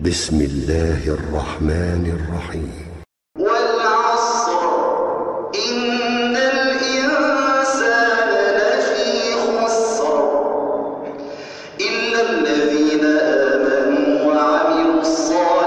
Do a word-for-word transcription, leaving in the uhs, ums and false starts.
بسم الله الرحمن الرحيم. والعصر إن الإنسان لفي خسر إلا الذين آمنوا وعملوا الصالحات